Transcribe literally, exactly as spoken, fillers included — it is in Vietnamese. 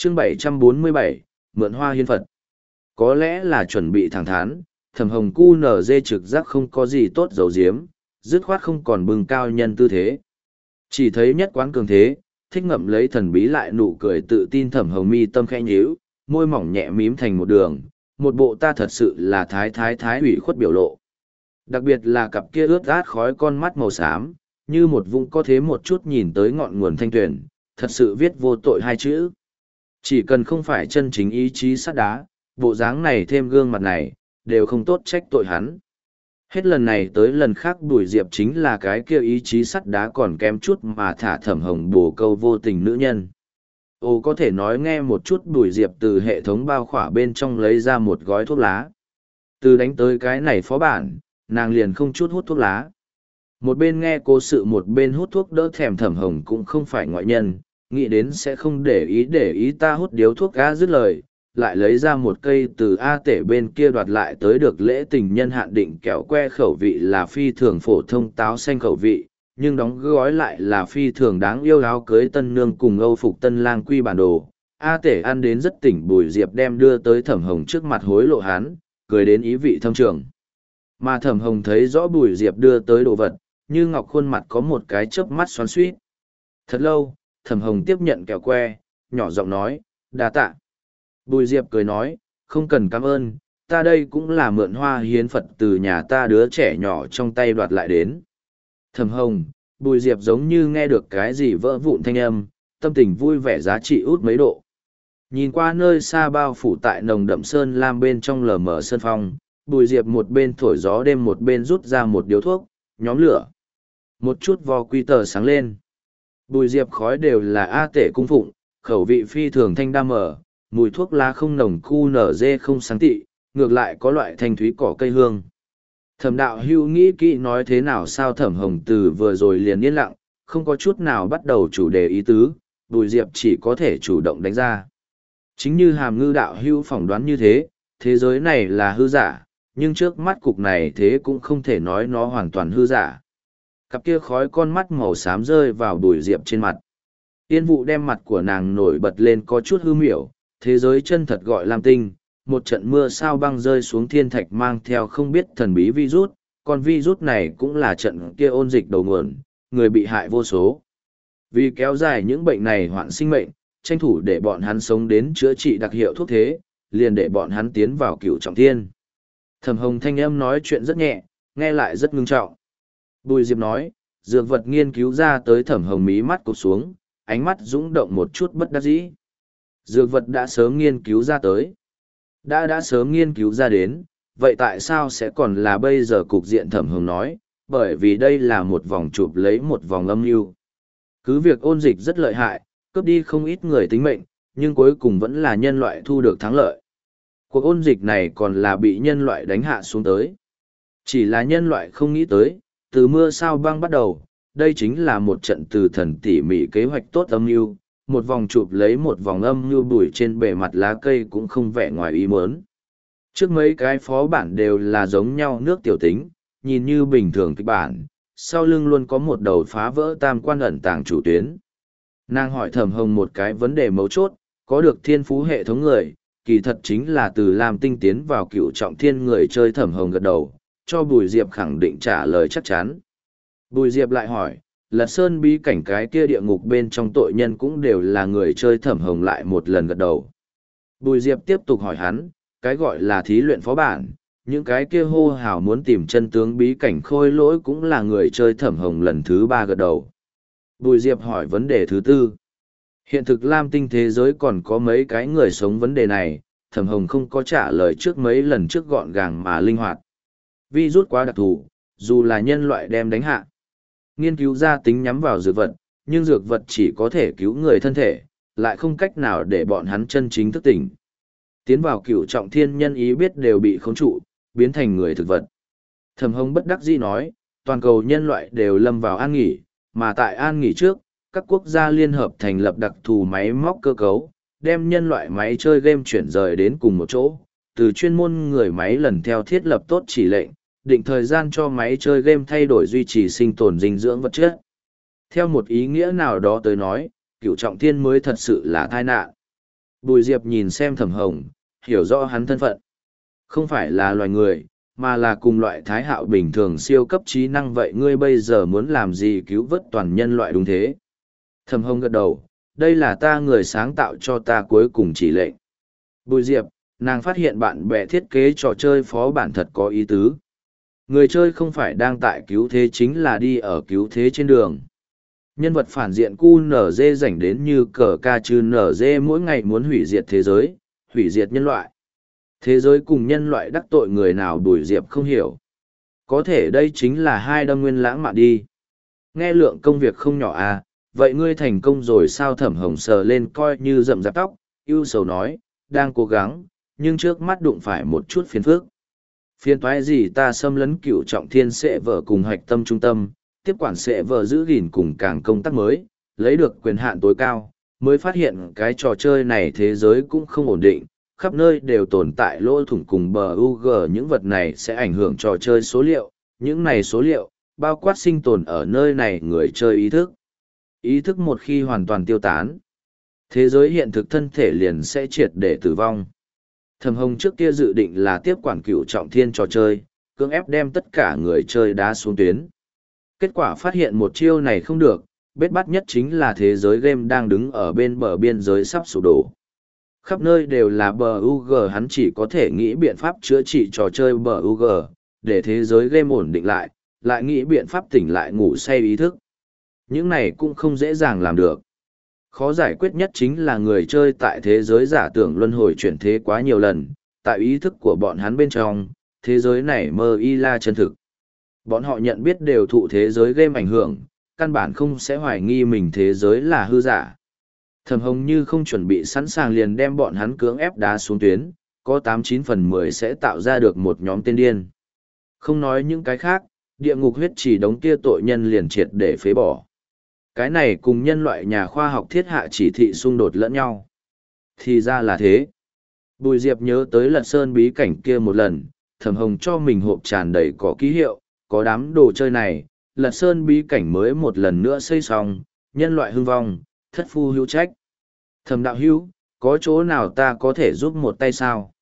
chương bảy trăm bốn mươi bảy, mượn hoa hiến Phật. Có lẽ là chuẩn bị thẳng thắn, Thẩm Hồng cu nở dê trực giác không có gì tốt dầu diếm, dứt khoát không còn bừng cao nhân tư thế. Chỉ thấy nhất quán cường thế, thích ngậm lấy thần bí lại nụ cười tự tin. Thẩm Hồng mi tâm khẽ nhíu, môi mỏng nhẹ mím thành một đường, một bộ ta thật sự là thái thái thái ủy khuất biểu lộ. Đặc biệt là cặp kia ướt át khói con mắt màu xám, như một vũng có thế một chút nhìn tới ngọn nguồn thanh tuyển, thật sự viết vô tội hai chữ. Chỉ cần không phải chân chính ý chí sắt đá, bộ dáng này thêm gương mặt này, đều không tốt trách tội hắn. Hết lần này tới lần khác Bùi Diệp chính là cái kia ý chí sắt đá còn kém chút mà thả Thẩm Hồng bổ câu vô tình nữ nhân. Ồ, có thể nói nghe một chút. Bùi Diệp từ hệ thống bao khỏa bên trong lấy ra một gói thuốc lá. Từ đánh tới cái này phó bản, nàng liền không chút hút thuốc lá. Một bên nghe cố sự một bên hút thuốc đỡ thèm. Thẩm Hồng cũng không phải ngoại nhân, nghĩ đến sẽ không để ý để ý ta hút điếu thuốc ga dứt lời, lại lấy ra một cây từ A Tể bên kia đoạt lại tới được lễ tình nhân hạn định kẹo que, khẩu vị là phi thường phổ thông táo xanh khẩu vị, nhưng đóng gói lại là phi thường đáng yêu. Áo cưới tân nương cùng âu phục tân lang quy bản đồ. A Tể ăn đến rất tỉnh. Bùi Diệp đem đưa tới Thẩm Hồng trước mặt hối lộ hắn, cười đến ý vị thâm trường. Mà Thẩm Hồng thấy rõ Bùi Diệp đưa tới đồ vật, như ngọc khuôn mặt có một cái chớp mắt xoắn xuýt. Thật lâu, Thẩm Hồng tiếp nhận kẹo que, nhỏ giọng nói, đa tạ. Bùi Diệp cười nói, không cần cảm ơn, ta đây cũng là mượn hoa hiến Phật từ nhà ta đứa trẻ nhỏ trong tay đoạt lại đến. Thẩm Hồng, Bùi Diệp giống như nghe được cái gì vỡ vụn thanh âm, tâm tình vui vẻ giá trị út mấy độ. Nhìn qua nơi xa bao phủ tại nồng đậm sơn lam bên trong lờ mờ sơn phong, Bùi Diệp một bên thổi gió đêm một bên rút ra một điếu thuốc, nhóm lửa. Một chút vò quy tờ sáng lên. Bùi Diệp khói đều là A Tể cung phụng, khẩu vị phi thường thanh đa mở, mùi thuốc lá không nồng, cu nở dê không sáng tị, ngược lại có loại thanh thúy cỏ cây hương. Thẩm đạo hưu nghĩ kỹ nói thế nào sao? Thẩm Hồng từ vừa rồi liền yên lặng, không có chút nào bắt đầu chủ đề ý tứ, Bùi Diệp chỉ có thể chủ động đánh ra. Chính như Hàm Ngư đạo hưu phỏng đoán như thế, thế giới này là hư giả, nhưng trước mắt cục này thế cũng không thể nói nó hoàn toàn hư giả. Cặp kia khói con mắt màu xám rơi vào Bùi Diệp trên mặt. Yên vụ đem mặt của nàng nổi bật lên có chút hư miểu, thế giới chân thật gọi Lam Tinh, một trận mưa sao băng rơi xuống thiên thạch mang theo không biết thần bí virus, còn virus này cũng là trận kia ôn dịch đầu nguồn, người bị hại vô số. Vì kéo dài những bệnh này hoạn sinh mệnh, tranh thủ để bọn hắn sống đến chữa trị đặc hiệu thuốc thế, liền để bọn hắn tiến vào cửu trọng thiên. Thẩm Hồng thanh âm nói chuyện rất nhẹ, nghe lại rất ngưng trọng. Bùi Diệp nói, dược vật nghiên cứu ra tới. Thẩm Hồng mí mắt cụp xuống, ánh mắt dũng động một chút bất đắc dĩ. Dược vật đã sớm nghiên cứu ra tới. Đã đã sớm nghiên cứu ra đến, vậy tại sao sẽ còn là bây giờ cục diện? Thẩm Hồng nói, bởi vì đây là một vòng chụp lấy một vòng âm mưu. Cứ việc ôn dịch rất lợi hại, cướp đi không ít người tính mệnh, nhưng cuối cùng vẫn là nhân loại thu được thắng lợi. Cuộc ôn dịch này còn là bị nhân loại đánh hạ xuống tới. Chỉ là nhân loại không nghĩ tới, từ mưa sao băng bắt đầu, đây chính là một trận từ thần tỉ mỉ kế hoạch tốt âm mưu, một vòng chụp lấy một vòng âm mưu bụi trên bề mặt lá cây cũng không vẻ ngoài ý muốn. Trước mấy cái phó bản đều là giống nhau nước tiểu tính, nhìn như bình thường kịch bản, sau lưng luôn có một đầu phá vỡ tam quan ẩn tàng chủ tuyến. Nàng hỏi Thẩm Hồng một cái vấn đề mấu chốt, có được thiên phú hệ thống người, kỳ thật chính là từ Lam Tinh tiến vào cựu trọng thiên người chơi. Thẩm Hồng gật đầu, cho Bùi Diệp khẳng định trả lời chắc chắn. Bùi Diệp lại hỏi, Lật Sơn bí cảnh cái kia địa ngục bên trong tội nhân cũng đều là người chơi? Thẩm Hồng lại một lần gật đầu. Bùi Diệp tiếp tục hỏi hắn, cái gọi là thí luyện phó bản, những cái kia hô hào muốn tìm chân tướng bí cảnh khôi lỗi cũng là người chơi? Thẩm Hồng lần thứ ba gật đầu. Bùi Diệp hỏi vấn đề thứ tư. Hiện thực Lam Tinh thế giới còn có mấy cái người sống vấn đề này? Thẩm Hồng không có trả lời trước mấy lần trước gọn gàng mà linh hoạt. Virus quá đặc thù, dù là nhân loại đem đánh hạ. Nghiên cứu ra tính nhắm vào dược vật, nhưng dược vật chỉ có thể cứu người thân thể, lại không cách nào để bọn hắn chân chính thức tỉnh. Tiến vào cửu trọng thiên nhân ý biết đều bị khống trụ, biến thành người thực vật. Thẩm Hồng bất đắc dĩ nói, toàn cầu nhân loại đều lâm vào an nghỉ, mà tại an nghỉ trước, các quốc gia liên hợp thành lập đặc thù máy móc cơ cấu, đem nhân loại máy chơi game chuyển rời đến cùng một chỗ, từ chuyên môn người máy lần theo thiết lập tốt chỉ lệnh, định thời gian cho máy chơi game thay đổi duy trì sinh tồn dinh dưỡng vật chất. Theo một ý nghĩa nào đó tới nói, cửu trọng thiên mới thật sự là tai nạn. Bùi Diệp nhìn xem Thẩm Hồng, hiểu rõ hắn thân phận. Không phải là loài người, mà là cùng loại thái hạo bình thường siêu cấp trí năng, vậy ngươi bây giờ muốn làm gì cứu vớt toàn nhân loại đúng thế? Thẩm Hồng gật đầu, đây là ta người sáng tạo cho ta cuối cùng chỉ lệnh. Bùi Diệp, nàng phát hiện bạn bè thiết kế trò chơi phó bản thật có ý tứ. Người chơi không phải đang tại cứu thế, chính là đi ở cứu thế trên đường. Nhân vật phản diện cu nở dê rảnh đến như cờ ca trừ nở dê mỗi ngày muốn hủy diệt thế giới, hủy diệt nhân loại. Thế giới cùng nhân loại đắc tội người nào Bùi Diệp không hiểu. Có thể đây chính là hai đâm nguyên lãng mạn đi. Nghe lượng công việc không nhỏ à, vậy ngươi thành công rồi sao? Thẩm Hồng sờ lên coi như rậm rạp tóc, ưu sầu nói, đang cố gắng, nhưng trước mắt đụng phải một chút phiền phức. Phiền toái gì? Ta xâm lấn cựu trọng thiên sẽ vợ cùng hạch tâm trung tâm, tiếp quản sẽ vợ giữ gìn cùng càng công tác mới, lấy được quyền hạn tối cao, mới phát hiện cái trò chơi này thế giới cũng không ổn định, khắp nơi đều tồn tại lỗ thủng cùng bờ u giê, những vật này sẽ ảnh hưởng trò chơi số liệu, những này số liệu, bao quát sinh tồn ở nơi này người chơi ý thức. Ý thức một khi hoàn toàn tiêu tán, thế giới hiện thực thân thể liền sẽ triệt để tử vong. Thẩm Hồng trước kia dự định là tiếp quản cựu trọng thiên trò chơi, cưỡng ép đem tất cả người chơi đá xuống tuyến. Kết quả phát hiện một chiêu này không được, bết bát nhất chính là thế giới game đang đứng ở bên bờ biên giới sắp sụp đổ. Khắp nơi đều là bờ u giê, hắn chỉ có thể nghĩ biện pháp chữa trị trò chơi bờ u giê, để thế giới game ổn định lại, lại nghĩ biện pháp tỉnh lại ngủ say ý thức. Những này cũng không dễ dàng làm được. Khó giải quyết nhất chính là người chơi tại thế giới giả tưởng luân hồi chuyển thế quá nhiều lần, tại ý thức của bọn hắn bên trong, thế giới này mơ y la chân thực. Bọn họ nhận biết đều thụ thế giới game ảnh hưởng, căn bản không sẽ hoài nghi mình thế giới là hư giả. Thẩm Hồng như không chuẩn bị sẵn sàng liền đem bọn hắn cưỡng ép đá xuống tuyến, có tám chín phần mười sẽ tạo ra được một nhóm tên điên. Không nói những cái khác, địa ngục huyết chỉ đống kia tội nhân liền triệt để phế bỏ. Cái này cùng nhân loại nhà khoa học thiết hạ chỉ thị xung đột lẫn nhau. Thì ra là thế. Bùi Diệp nhớ tới Lật Sơn bí cảnh kia một lần, Thẩm Hồng cho mình hộp tràn đầy có ký hiệu, có đám đồ chơi này, Lật Sơn bí cảnh mới một lần nữa xây xong, nhân loại hưng vong, thất phu hữu trách. Thẩm đạo hữu, có chỗ nào ta có thể giúp một tay sao?